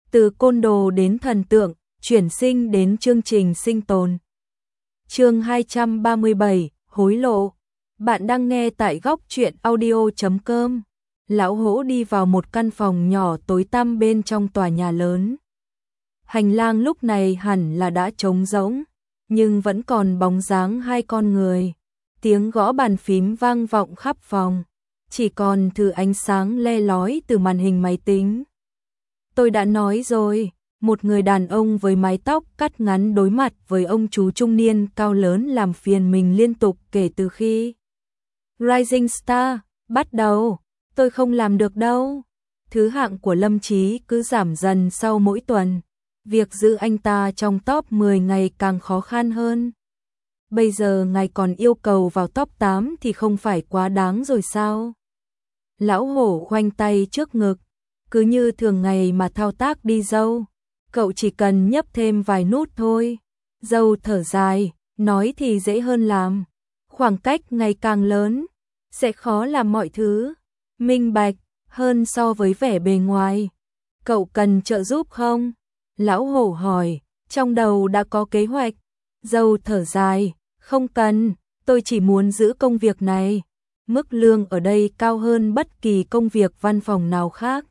Từ côn đồ đến thần tượng, chuyển sinh đến chương trình sinh tồn. Chương 237, hối lộ. Bạn đang nghe tại góc truyện audio.com. Lão Hổ đi vào một căn phòng nhỏ tối tăm bên trong tòa nhà lớn. Hành lang lúc này hẳn là đã trống rỗng, nhưng vẫn còn bóng dáng hai con người. Tiếng gõ bàn phím vang vọng khắp phòng, chỉ còn thứ ánh sáng le lói từ màn hình máy tính. Tôi đã nói rồi, một người đàn ông với mái tóc cắt ngắn đối mặt với ông chú trung niên cao lớn làm phiền mình liên tục kể từ khi Rising Star bắt đầu. Tôi không làm được đâu. Thứ hạng của Lâm Chí cứ giảm dần sau mỗi tuần. Việc giữ anh ta trong top 10 ngày càng khó khăn hơn. Bây giờ ngài còn yêu cầu vào top 8 thì không phải quá đáng rồi sao? Lão Hổ khoanh tay trước ngực, cứ như thường ngày mà thao tác đi dâu. Cậu chỉ cần nhấp thêm vài nút thôi. Dâu thở dài, nói thì dễ hơn làm. Khoảng cách ngày càng lớn, sẽ khó làm mọi thứ minh bạch hơn so với vẻ bề ngoài. Cậu cần trợ giúp không? Lão Hổ hỏi, trong đầu đã có kế hoạch. Dâu thở dài, không cần, tôi chỉ muốn giữ công việc này. Mức lương ở đây cao hơn bất kỳ công việc văn phòng nào khác.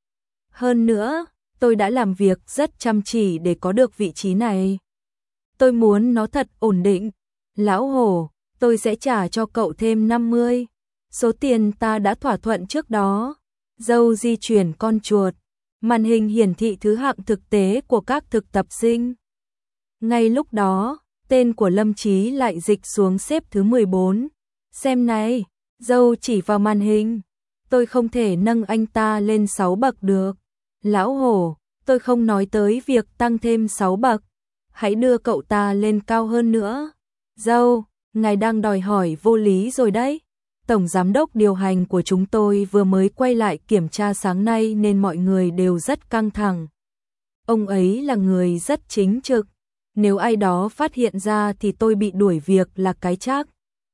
Hơn nữa, tôi đã làm việc rất chăm chỉ để có được vị trí này. Tôi muốn nó thật ổn định. Lão Hổ, tôi sẽ trả cho cậu thêm 50. Số tiền ta đã thỏa thuận trước đó. Dâu di chuyển con chuột. Màn hình hiển thị thứ hạng thực tế của các thực tập sinh. Ngay lúc đó, tên của Lâm Chí lại dịch xuống xếp thứ 14. Xem này, dâu chỉ vào màn hình. Tôi không thể nâng anh ta lên 6 bậc được. Lão Hổ, tôi không nói tới việc tăng thêm 6 bậc. Hãy đưa cậu ta lên cao hơn nữa. Dâu, ngài đang đòi hỏi vô lý rồi đấy. Tổng giám đốc điều hành của chúng tôi vừa mới quay lại kiểm tra sáng nay nên mọi người đều rất căng thẳng. Ông ấy là người rất chính trực. Nếu ai đó phát hiện ra thì tôi bị đuổi việc là cái chắc.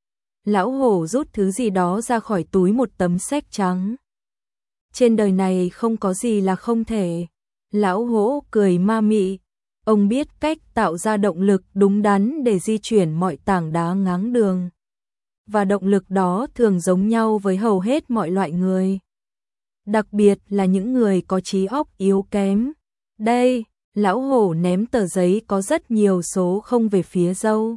Lão Hổ rút thứ gì đó ra khỏi túi, một tấm séc trắng. Trên đời này không có gì là không thể. Lão Hổ cười ma mị. Ông biết cách tạo ra động lực đúng đắn để di chuyển mọi tảng đá ngáng đường. Và động lực đó thường giống nhau với hầu hết mọi loại người. Đặc biệt là những người có trí óc yếu kém. Đây, Lão Hổ ném tờ giấy có rất nhiều số không về phía dâu.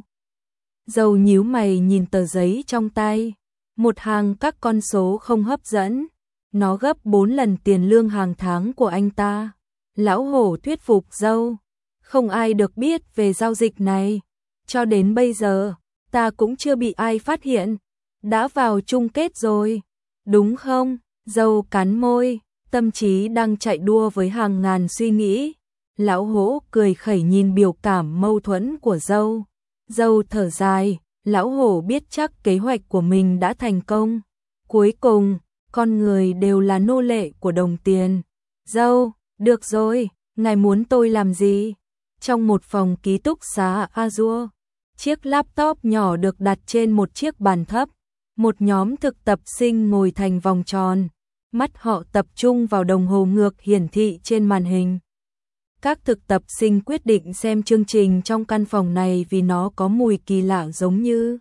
Dâu nhíu mày nhìn tờ giấy trong tay. Một hàng các con số không hấp dẫn. Nó gấp 4 lần tiền lương hàng tháng của anh ta. Lão Hổ thuyết phục dâu. Không ai được biết về giao dịch này. Cho đến bây giờ, ta cũng chưa bị ai phát hiện. Đã vào chung kết rồi, đúng không? Dâu cắn môi, tâm trí đang chạy đua với hàng ngàn suy nghĩ. Lão Hổ cười khẩy nhìn biểu cảm mâu thuẫn của dâu. Dâu thở dài, Lão Hổ biết chắc kế hoạch của mình đã thành công. Cuối cùng, con người đều là nô lệ của đồng tiền. Dâu, được rồi, ngài muốn tôi làm gì? Trong một phòng ký túc xá Azure, chiếc laptop nhỏ được đặt trên một chiếc bàn thấp. Một nhóm thực tập sinh ngồi thành vòng tròn, mắt họ tập trung vào đồng hồ ngược hiển thị trên màn hình. Các thực tập sinh quyết định xem chương trình trong căn phòng này vì nó có mùi kỳ lạ giống như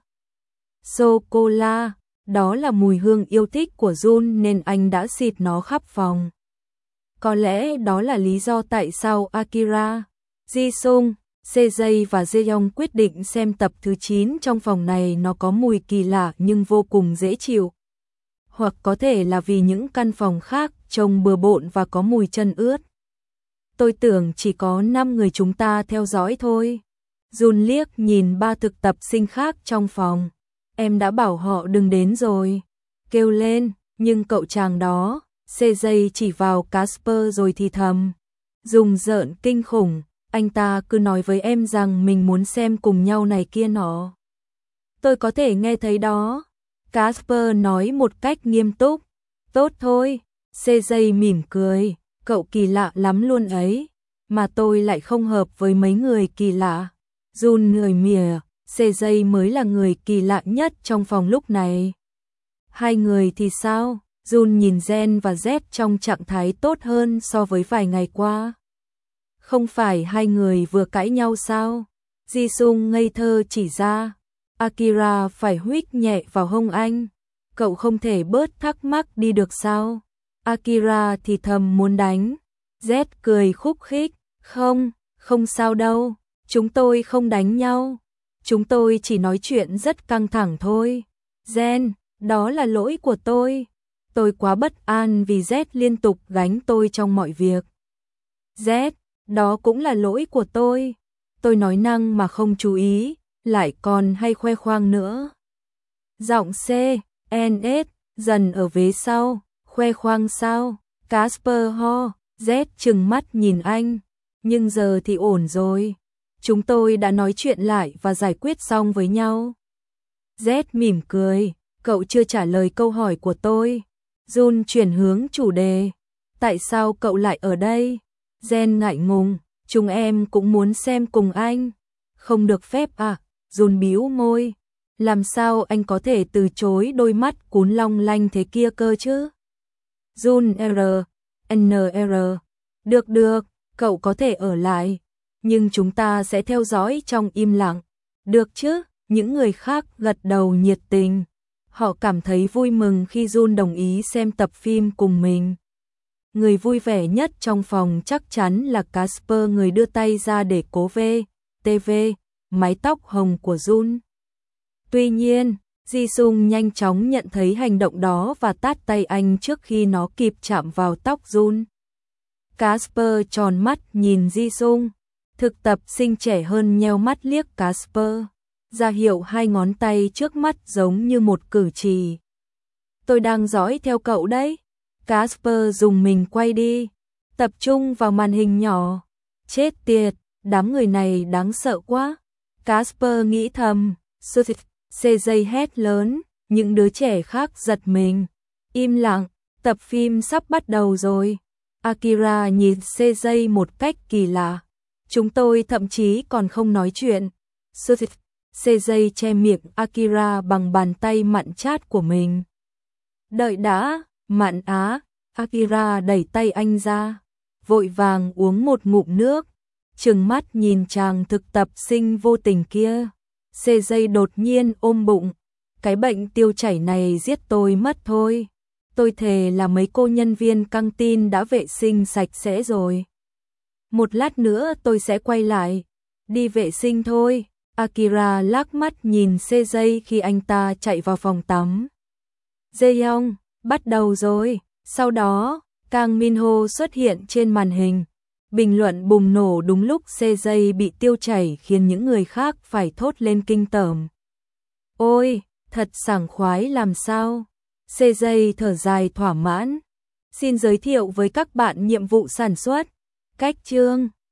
sô-cô-la. Đó là mùi hương yêu thích của Jun nên anh đã xịt nó khắp phòng. Có lẽ đó là lý do tại sao Akira, Jisung, CJ và Jeong quyết định xem tập thứ 9 trong phòng này. Nó có mùi kỳ lạ nhưng vô cùng dễ chịu. Hoặc có thể là vì những căn phòng khác trông bừa bộn và có mùi chân ướt. Tôi tưởng chỉ có 5 người chúng ta theo dõi thôi. Jun liếc nhìn 3 thực tập sinh khác trong phòng. Em đã bảo họ đừng đến rồi. Kêu lên, nhưng cậu chàng đó, CJ chỉ vào Casper rồi thì thầm. Dùng giỡn kinh khủng. Anh ta cứ nói với em rằng mình muốn xem cùng nhau này kia nọ. Tôi có thể nghe thấy đó. Casper nói một cách nghiêm túc. Tốt thôi. CJ mỉm cười. Cậu kỳ lạ lắm luôn ấy. Mà tôi lại không hợp với mấy người kỳ lạ. Jun người mỉa. CJ mới là người kỳ lạ nhất trong phòng lúc này. Hai người thì sao? Jun nhìn Gen và Z trong trạng thái tốt hơn so với vài ngày qua. Không phải hai người vừa cãi nhau sao? Jisung ngây thơ chỉ ra. Akira phải huých nhẹ vào hông anh. Cậu không thể bớt thắc mắc đi được sao? Akira thì thầm muốn đánh. Z cười khúc khích. Không sao đâu. Chúng tôi không đánh nhau. Chúng tôi chỉ nói chuyện rất căng thẳng thôi. Gen, đó là lỗi của tôi. Tôi quá bất an vì Z liên tục gánh tôi trong mọi việc. Z, đó cũng là lỗi của tôi. Tôi nói năng mà không chú ý, lại còn hay khoe khoang nữa. Giọng C, N, S, dần ở vế sau, khoe khoang sao? Casper ho, Z trừng mắt nhìn anh. Nhưng giờ thì ổn rồi. Chúng tôi đã nói chuyện lại và giải quyết xong với nhau. Z mỉm cười, cậu chưa trả lời câu hỏi của tôi. Jun chuyển hướng chủ đề. Tại sao cậu lại ở đây? Gen ngại ngùng, chúng em cũng muốn xem cùng anh. Không được phép à? Jun bĩu môi. Làm sao anh có thể từ chối đôi mắt cún long lanh thế kia cơ chứ? Jun NR. Được, cậu có thể ở lại. Nhưng chúng ta sẽ theo dõi trong im lặng. Được chứ? Những người khác gật đầu nhiệt tình. Họ cảm thấy vui mừng khi Jun đồng ý xem tập phim cùng mình. Người vui vẻ nhất trong phòng chắc chắn là Casper, người đưa tay ra để cố TV, mái tóc hồng của Jun. Tuy nhiên, Jisung nhanh chóng nhận thấy hành động đó và tát tay anh trước khi nó kịp chạm vào tóc Jun. Casper tròn mắt nhìn Jisung. Thực tập sinh trẻ hơn nheo mắt liếc Casper, ra hiệu hai ngón tay trước mắt giống như một cử chỉ. Tôi đang dõi theo cậu đấy. Casper dùng mình quay đi, tập trung vào màn hình nhỏ. Chết tiệt, đám người này đáng sợ quá. Casper nghĩ thầm. CJ hét lớn, những đứa trẻ khác giật mình. Im lặng, tập phim sắp bắt đầu rồi. Akira nhìn CJ một cách kỳ lạ. Chúng tôi thậm chí còn không nói chuyện. CJ che miệng Akira bằng bàn tay mặn chát của mình. Đợi đã, mặn á. Akira đẩy tay anh ra, vội vàng uống một ngụm nước, trừng mắt nhìn chàng thực tập sinh vô tình kia. CJ đột nhiên ôm bụng. Cái bệnh tiêu chảy này giết tôi mất thôi. Tôi thề là mấy cô nhân viên căng tin đã vệ sinh sạch sẽ rồi. Một lát nữa tôi sẽ quay lại. Đi vệ sinh thôi. Akira lắc mắt nhìn CJ khi anh ta chạy vào phòng tắm. Jaehyung, bắt đầu rồi. Sau đó, Kang Minho xuất hiện trên màn hình. Bình luận bùng nổ đúng lúc CJ bị tiêu chảy khiến những người khác phải thốt lên kinh tởm. Ôi, thật sảng khoái làm sao. CJ thở dài thỏa mãn. Xin giới thiệu với các bạn nhiệm vụ sản xuất. Cách chương